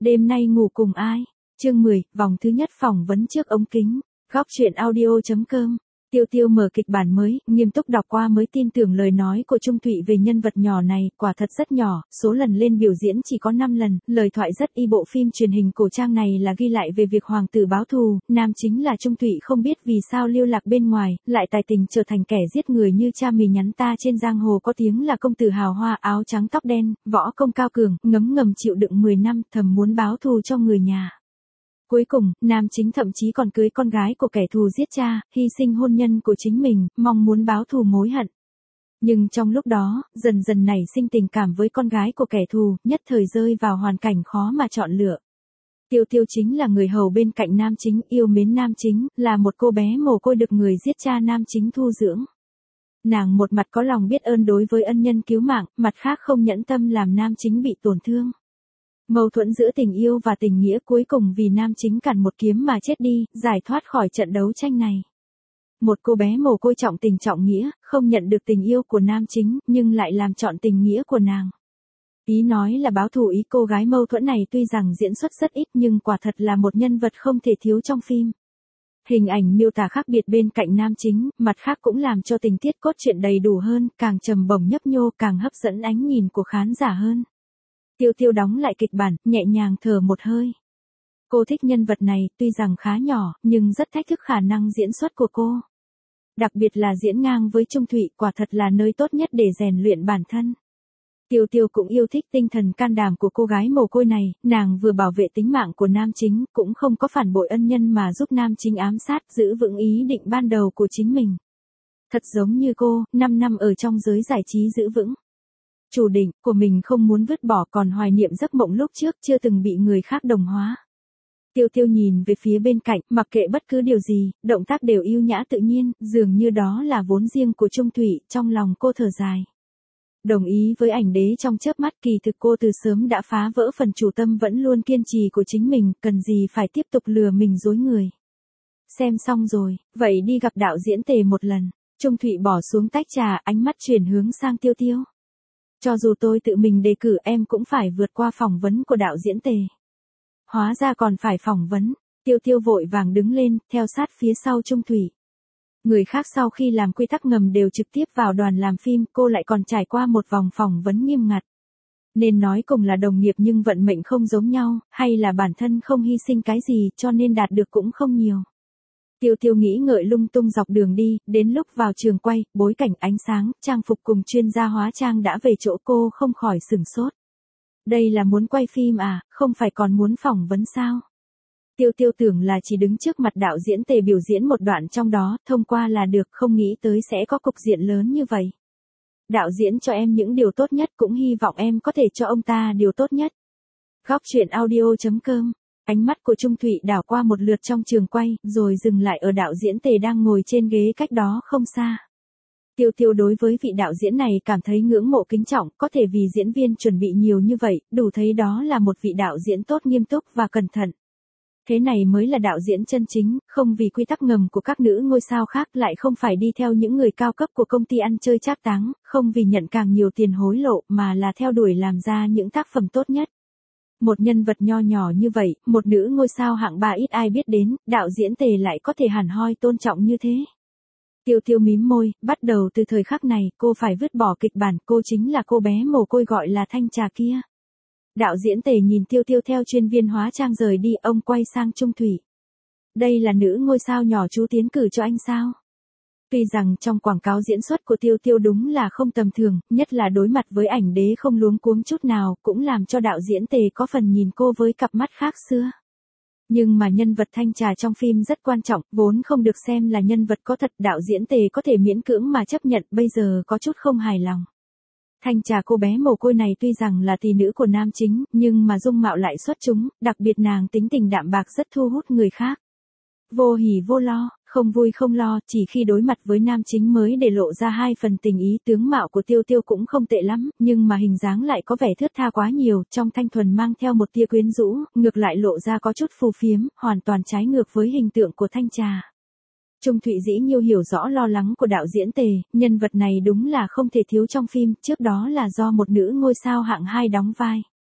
Đêm nay ngủ cùng ai? Chương 10, vòng thứ nhất phỏng vấn trước ống kính. Góc truyện audio.com. Tiêu Tiêu mở kịch bản mới, nghiêm túc đọc qua mới tin tưởng lời nói của Trung Thụy về nhân vật nhỏ này, quả thật rất nhỏ, số lần lên biểu diễn chỉ có 5 lần, lời thoại rất y. Bộ phim truyền hình cổ trang này là ghi lại về việc hoàng tử báo thù, nam chính là Trung Thụy không biết vì sao lưu lạc bên ngoài, lại tài tình trở thành kẻ giết người như cha mì nhắn ta trên giang hồ có tiếng là công tử hào hoa áo trắng tóc đen, võ công cao cường, ngấm ngầm chịu đựng 10 năm, thầm muốn báo thù cho người nhà. Cuối cùng, nam chính thậm chí còn cưới con gái của kẻ thù giết cha, hy sinh hôn nhân của chính mình, mong muốn báo thù mối hận. Nhưng trong lúc đó, dần dần nảy sinh tình cảm với con gái của kẻ thù, nhất thời rơi vào hoàn cảnh khó mà chọn lựa. Tiêu Tiêu chính là người hầu bên cạnh nam chính, yêu mến nam chính, là một cô bé mồ côi được người giết cha nam chính thu dưỡng. Nàng một mặt có lòng biết ơn đối với ân nhân cứu mạng, mặt khác không nhẫn tâm làm nam chính bị tổn thương. Mâu thuẫn giữa tình yêu và tình nghĩa cuối cùng vì nam chính cản một kiếm mà chết đi, giải thoát khỏi trận đấu tranh này. Một cô bé mồ côi trọng tình trọng nghĩa, không nhận được tình yêu của nam chính, nhưng lại làm trọn tình nghĩa của nàng. Ý nói là báo thù ý. Cô gái mâu thuẫn này tuy rằng diễn xuất rất ít nhưng quả thật là một nhân vật không thể thiếu trong phim. Hình ảnh miêu tả khác biệt bên cạnh nam chính, mặt khác cũng làm cho tình tiết cốt truyện đầy đủ hơn, càng trầm bổng nhấp nhô, càng hấp dẫn ánh nhìn của khán giả hơn. Tiêu Tiêu đóng lại kịch bản, nhẹ nhàng thở một hơi. Cô thích nhân vật này, tuy rằng khá nhỏ, nhưng rất thách thức khả năng diễn xuất của cô. Đặc biệt là diễn ngang với Trung Thụy, quả thật là nơi tốt nhất để rèn luyện bản thân. Tiêu Tiêu cũng yêu thích tinh thần can đảm của cô gái mồ côi này, nàng vừa bảo vệ tính mạng của nam chính, cũng không có phản bội ân nhân mà giúp nam chính ám sát, giữ vững ý định ban đầu của chính mình. Thật giống như cô, 5 năm ở trong giới giải trí giữ vững chủ định của mình, không muốn vứt bỏ, còn hoài niệm giấc mộng lúc trước chưa từng bị người khác đồng hóa. Tiêu Tiêu nhìn về phía bên cạnh, mặc kệ bất cứ điều gì, động tác đều yêu nhã tự nhiên, dường như đó là vốn riêng của Trung Thụy, trong lòng cô thở dài. Đồng ý với ảnh đế trong chớp mắt, kỳ thực cô từ sớm đã phá vỡ phần chủ tâm vẫn luôn kiên trì của chính mình, cần gì phải tiếp tục lừa mình dối người. Xem xong rồi, vậy đi gặp đạo diễn Tề một lần. Trung Thụy bỏ xuống tách trà, ánh mắt chuyển hướng sang Tiêu Tiêu. Cho dù tôi tự mình đề cử em cũng phải vượt qua phỏng vấn của đạo diễn Tề. Hóa ra còn phải phỏng vấn. Tiêu Tiêu vội vàng đứng lên, theo sát phía sau Trung Thụy. Người khác sau khi làm quy tắc ngầm đều trực tiếp vào đoàn làm phim, cô lại còn trải qua một vòng phỏng vấn nghiêm ngặt. Nên nói cùng là đồng nghiệp nhưng vận mệnh không giống nhau, hay là bản thân không hy sinh cái gì cho nên đạt được cũng không nhiều. Tiêu Tiêu nghĩ ngợi lung tung dọc đường đi, đến lúc vào trường quay, bối cảnh ánh sáng, trang phục cùng chuyên gia hóa trang đã về chỗ, cô không khỏi sửng sốt. Đây là muốn quay phim à, không phải còn muốn phỏng vấn sao? Tiêu Tiêu tưởng là chỉ đứng trước mặt đạo diễn Tề biểu diễn một đoạn trong đó, thông qua là được, không nghĩ tới sẽ có cục diện lớn như vậy. Đạo diễn cho em những điều tốt nhất, cũng hy vọng em có thể cho ông ta điều tốt nhất. Góc truyện audio.com. Ánh mắt của Trung Thụy đảo qua một lượt trong trường quay, rồi dừng lại ở đạo diễn Tề đang ngồi trên ghế cách đó không xa. Tiêu Tiêu đối với vị đạo diễn này cảm thấy ngưỡng mộ kính trọng, có thể vì diễn viên chuẩn bị nhiều như vậy, đủ thấy đó là một vị đạo diễn tốt, nghiêm túc và cẩn thận. Thế này mới là đạo diễn chân chính, không vì quy tắc ngầm của các nữ ngôi sao khác, lại không phải đi theo những người cao cấp của công ty ăn chơi trác táng, không vì nhận càng nhiều tiền hối lộ, mà là theo đuổi làm ra những tác phẩm tốt nhất. Một nhân vật nho nhỏ như vậy, một nữ ngôi sao hạng 3 ít ai biết đến, đạo diễn Tề lại có thể hẳn hoi tôn trọng như thế. Tiêu Tiêu mím môi, bắt đầu từ thời khắc này, cô phải vứt bỏ kịch bản, cô chính là cô bé mồ côi gọi là Thanh Trà kia. Đạo diễn Tề nhìn Tiêu Tiêu theo chuyên viên hóa trang rời đi, ông quay sang Trung Thụy. Đây là nữ ngôi sao nhỏ chú tiến cử cho anh sao? Tuy rằng trong quảng cáo diễn xuất của Tiêu Tiêu đúng là không tầm thường, nhất là đối mặt với ảnh đế không luống cuống chút nào, cũng làm cho đạo diễn Tề có phần nhìn cô với cặp mắt khác xưa. Nhưng mà nhân vật Thanh Trà trong phim rất quan trọng, vốn không được xem là nhân vật có thật, đạo diễn Tề có thể miễn cưỡng mà chấp nhận, bây giờ có chút không hài lòng. Thanh Trà cô bé mồ côi này tuy rằng là tỷ nữ của nam chính, nhưng mà dung mạo lại xuất chúng, đặc biệt nàng tính tình đạm bạc rất thu hút người khác. Vô hỉ vô lo, không vui không lo, chỉ khi đối mặt với nam chính mới để lộ ra 2 phần tình ý. Tướng mạo của Tiêu Tiêu cũng không tệ lắm, nhưng mà hình dáng lại có vẻ thướt tha quá nhiều, trong thanh thuần mang theo một tia quyến rũ, ngược lại lộ ra có chút phù phiếm, hoàn toàn trái ngược với hình tượng của Thanh Trà. Trung Thụy dĩ nhiêu hiểu rõ lo lắng của đạo diễn Tề, nhân vật này đúng là không thể thiếu trong phim, trước đó là do một nữ ngôi sao hạng 2 đóng vai.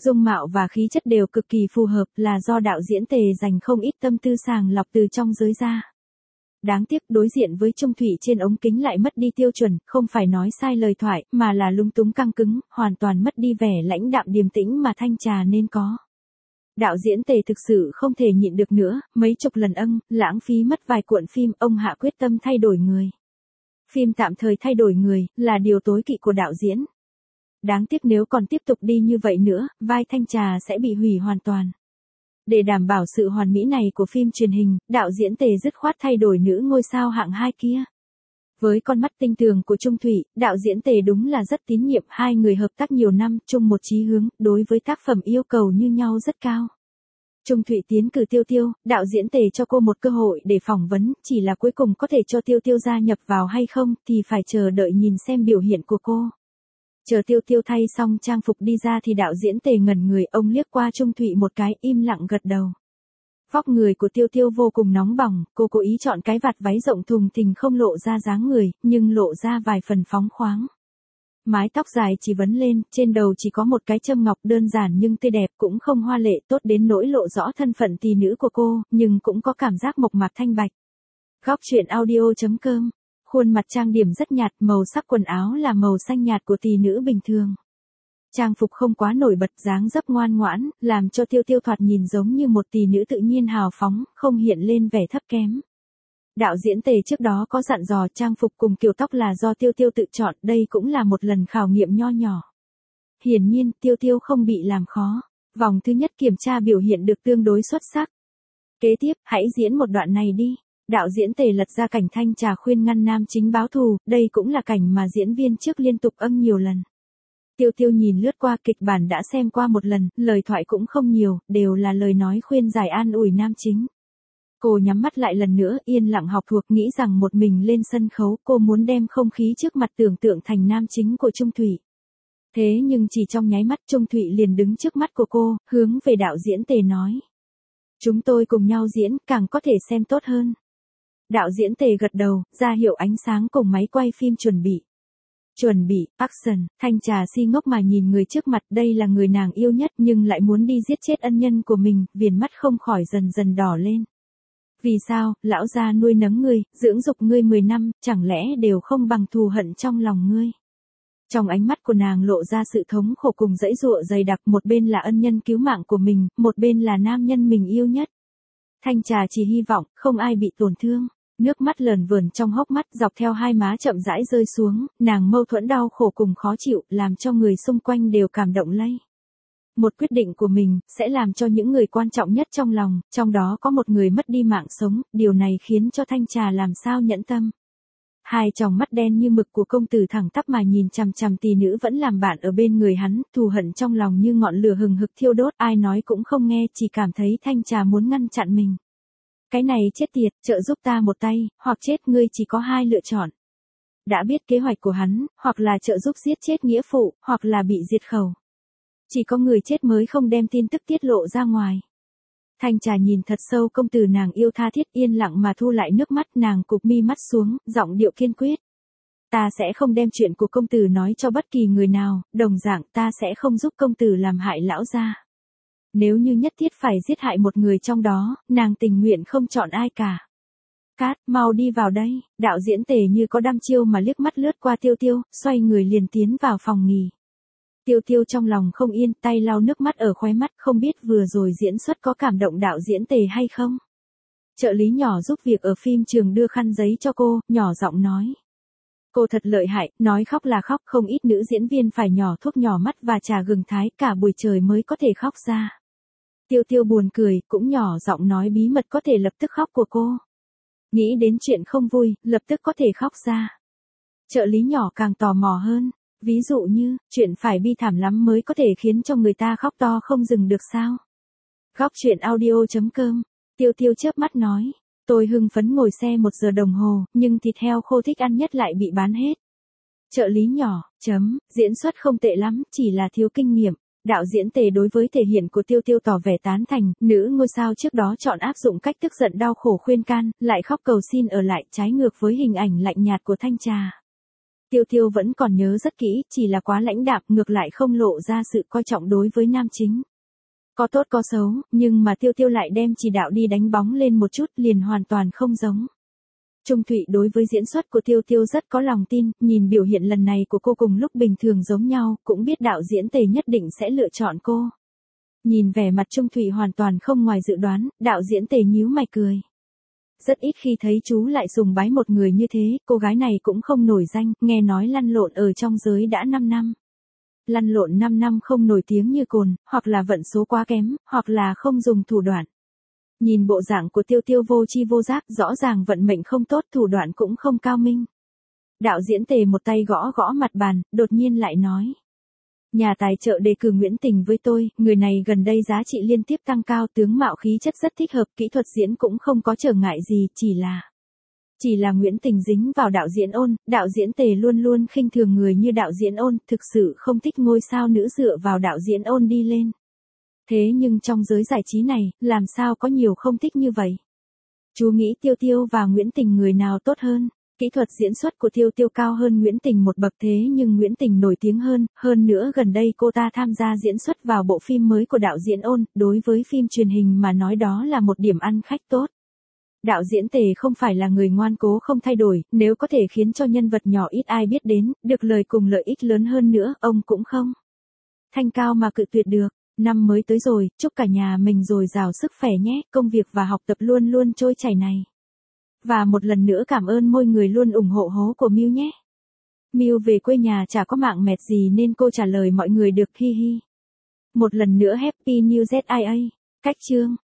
dung mạo và khí chất đều cực kỳ phù hợp, là do đạo diễn Tề dành không ít tâm tư sàng lọc từ trong giới ra. Đáng tiếc đối diện với Trung Thụy trên ống kính lại mất đi tiêu chuẩn, không phải nói sai lời thoại, mà là lúng túng căng cứng, hoàn toàn mất đi vẻ lãnh đạm điềm tĩnh mà Thanh Trà nên có. Đạo diễn Tề thực sự không thể nhịn được nữa, mấy chục lần lãng phí mất vài cuộn phim, ông hạ quyết tâm thay đổi người. Phim tạm thời thay đổi người, là điều tối kỵ của đạo diễn. Đáng tiếc nếu còn tiếp tục đi như vậy nữa, vai Thanh Trà sẽ bị hủy hoàn toàn. Để đảm bảo sự hoàn mỹ này của phim truyền hình, đạo diễn Tề dứt khoát thay đổi nữ ngôi sao hạng 2 kia. Với con mắt tinh tường của Trung Thụy, đạo diễn Tề đúng là rất tín nhiệm, hai người hợp tác nhiều năm, chung một chí hướng, đối với tác phẩm yêu cầu như nhau rất cao. Trung Thụy tiến cử Tiêu Tiêu, đạo diễn Tề cho cô một cơ hội để phỏng vấn, chỉ là cuối cùng có thể cho Tiêu Tiêu gia nhập vào hay không thì phải chờ đợi nhìn xem biểu hiện của cô. Chờ Tiêu Tiêu thay xong trang phục đi ra thì đạo diễn Tề ngẩn người, ông liếc qua Trung Thụy một cái, im lặng gật đầu. Vóc người của Tiêu Tiêu vô cùng nóng bỏng, cô cố ý chọn cái vạt váy rộng thùng thình không lộ ra dáng người, nhưng lộ ra vài phần phóng khoáng. Mái tóc dài chỉ vấn lên, trên đầu chỉ có một cái châm ngọc đơn giản nhưng tươi đẹp, cũng không hoa lệ tốt đến nỗi lộ rõ thân phận tỷ nữ của cô, nhưng cũng có cảm giác mộc mạc thanh bạch. Góc truyện audio.com. Khuôn mặt trang điểm rất nhạt, màu sắc quần áo là màu xanh nhạt của tỷ nữ bình thường. Trang phục không quá nổi bật, dáng dấp ngoan ngoãn, làm cho Tiêu Tiêu thoạt nhìn giống như một tỷ nữ tự nhiên hào phóng, không hiện lên vẻ thấp kém. Đạo diễn Tề trước đó có dặn dò trang phục cùng kiểu tóc là do Tiêu Tiêu tự chọn, đây cũng là một lần khảo nghiệm nho nhỏ. Hiển nhiên, Tiêu Tiêu không bị làm khó. Vòng thứ nhất kiểm tra biểu hiện được tương đối xuất sắc. Kế tiếp, hãy diễn một đoạn này đi. Đạo diễn Tề lật ra cảnh Thanh Trà khuyên ngăn nam chính báo thù, đây cũng là cảnh mà diễn viên trước liên tục nhiều lần. Tiêu Tiêu nhìn lướt qua kịch bản đã xem qua một lần, lời thoại cũng không nhiều, đều là lời nói khuyên giải an ủi nam chính. Cô nhắm mắt lại lần nữa, yên lặng học thuộc, nghĩ rằng một mình lên sân khấu, cô muốn đem không khí trước mặt tưởng tượng thành nam chính của Trung Thụy. Thế nhưng chỉ trong nháy mắt Trung Thụy liền đứng trước mắt của cô, hướng về đạo diễn Tề nói. Chúng tôi cùng nhau diễn, càng có thể xem tốt hơn. Đạo diễn Tề gật đầu, ra hiệu ánh sáng cùng máy quay phim chuẩn bị. Chuẩn bị, action, Thanh Trà si ngốc mà nhìn người trước mặt, đây là người nàng yêu nhất nhưng lại muốn đi giết chết ân nhân của mình, viền mắt không khỏi dần dần đỏ lên. Vì sao, lão gia nuôi nấng ngươi, dưỡng dục ngươi 10 năm, chẳng lẽ đều không bằng thù hận trong lòng ngươi? Trong ánh mắt của nàng lộ ra sự thống khổ cùng dãy dụa dày đặc, một bên là ân nhân cứu mạng của mình, một bên là nam nhân mình yêu nhất. Thanh Trà chỉ hy vọng, không ai bị tổn thương. Nước mắt lờn vờn trong hốc mắt, dọc theo hai má chậm rãi rơi xuống, nàng mâu thuẫn đau khổ cùng khó chịu, làm cho người xung quanh đều cảm động lây. Một quyết định của mình, sẽ làm cho những người quan trọng nhất trong lòng, trong đó có một người mất đi mạng sống, điều này khiến cho Thanh Trà làm sao nhẫn tâm. Hai tròng mắt đen như mực của công tử thẳng tắp mà nhìn chằm chằm tỷ nữ vẫn làm bạn ở bên người hắn, thù hận trong lòng như ngọn lửa hừng hực thiêu đốt, ai nói cũng không nghe, chỉ cảm thấy Thanh Trà muốn ngăn chặn mình. Cái này chết tiệt, trợ giúp ta một tay, hoặc chết, ngươi chỉ có hai lựa chọn. Đã biết kế hoạch của hắn, hoặc là trợ giúp giết chết nghĩa phụ, hoặc là bị diệt khẩu. Chỉ có người chết mới không đem tin tức tiết lộ ra ngoài. Thanh Trà nhìn thật sâu công tử nàng yêu tha thiết, yên lặng mà thu lại nước mắt, nàng cụp mi mắt xuống, giọng điệu kiên quyết. Ta sẽ không đem chuyện của công tử nói cho bất kỳ người nào, đồng dạng ta sẽ không giúp công tử làm hại lão gia. Nếu như nhất thiết phải giết hại một người trong đó, nàng tình nguyện không chọn ai cả. Cát, mau đi vào đây, đạo diễn Tề như có đăm chiêu mà liếc mắt lướt qua Tiêu Tiêu, xoay người liền tiến vào phòng nghỉ. Tiêu Tiêu trong lòng không yên, tay lau nước mắt ở khóe mắt, không biết vừa rồi diễn xuất có cảm động đạo diễn Tề hay không. Trợ lý nhỏ giúp việc ở phim trường đưa khăn giấy cho cô, nhỏ giọng nói. Cô thật lợi hại, nói khóc là khóc, không ít nữ diễn viên phải nhỏ thuốc nhỏ mắt và trà gừng thái cả buổi trời mới có thể khóc ra. Tiêu Tiêu buồn cười, cũng nhỏ giọng nói bí mật có thể lập tức khóc của cô. Nghĩ đến chuyện không vui, lập tức có thể khóc ra. Trợ lý nhỏ càng tò mò hơn. Ví dụ như, chuyện phải bi thảm lắm mới có thể khiến cho người ta khóc to không dừng được sao? Góc truyện audio.com. Tiêu Tiêu chớp mắt nói. Tôi hưng phấn ngồi xe 1 giờ đồng hồ, nhưng thịt heo khô thích ăn nhất lại bị bán hết. Trợ lý nhỏ, diễn xuất không tệ lắm, chỉ là thiếu kinh nghiệm. Đạo diễn Tề đối với thể hiện của Tiêu Tiêu tỏ vẻ tán thành, nữ ngôi sao trước đó chọn áp dụng cách tức giận đau khổ khuyên can, lại khóc cầu xin ở lại, trái ngược với hình ảnh lạnh nhạt của Thanh Trà. Tiêu Tiêu vẫn còn nhớ rất kỹ, chỉ là quá lãnh đạm, ngược lại không lộ ra sự coi trọng đối với nam chính. Có tốt có xấu, nhưng mà Tiêu Tiêu lại đem chỉ đạo đi đánh bóng lên một chút, liền hoàn toàn không giống. Trung Thụy đối với diễn xuất của Tiêu Tiêu rất có lòng tin, nhìn biểu hiện lần này của cô cùng lúc bình thường giống nhau, cũng biết đạo diễn Tề nhất định sẽ lựa chọn cô. Nhìn vẻ mặt Trung Thụy hoàn toàn không ngoài dự đoán, đạo diễn Tề nhíu mày cười. Rất ít khi thấy chú lại sùng bái một người như thế, cô gái này cũng không nổi danh, nghe nói lăn lộn ở trong giới đã 5 năm. Lăn lộn 5 năm không nổi tiếng như cồn, hoặc là vận số quá kém, hoặc là không dùng thủ đoạn. Nhìn bộ dạng của Tiêu Tiêu vô chi vô giác, rõ ràng vận mệnh không tốt, thủ đoạn cũng không cao minh. Đạo diễn Tề một tay gõ gõ mặt bàn, đột nhiên lại nói. Nhà tài trợ đề cử Nguyễn Tình với tôi, người này gần đây giá trị liên tiếp tăng cao, tướng mạo khí chất rất thích hợp, kỹ thuật diễn cũng không có trở ngại gì, chỉ là Nguyễn Tình dính vào đạo diễn Ôn, đạo diễn Tề luôn luôn khinh thường người như đạo diễn Ôn, thực sự không thích ngôi sao nữ dựa vào đạo diễn Ôn đi lên. Thế nhưng trong giới giải trí này, làm sao có nhiều không thích như vậy? Chú nghĩ Tiêu Tiêu và Nguyễn Tình người nào tốt hơn? Kỹ thuật diễn xuất của Tiêu Tiêu cao hơn Nguyễn Tình một bậc, thế nhưng Nguyễn Tình nổi tiếng hơn nữa gần đây cô ta tham gia diễn xuất vào bộ phim mới của đạo diễn Ôn, đối với phim truyền hình mà nói đó là một điểm ăn khách tốt. Đạo diễn Tề không phải là người ngoan cố không thay đổi, nếu có thể khiến cho nhân vật nhỏ ít ai biết đến, được lời cùng lợi ích lớn hơn nữa, ông cũng không thanh cao mà cự tuyệt được. Năm mới tới rồi, chúc cả nhà mình dồi dào sức khỏe nhé, công việc và học tập luôn luôn trôi chảy này. Và một lần nữa cảm ơn mọi người luôn ủng hộ hố của Miu nhé. Miu về quê nhà chả có mạng mẹt gì nên cô trả lời mọi người được, hi hi. Một lần nữa Happy New ZIA. Cách chương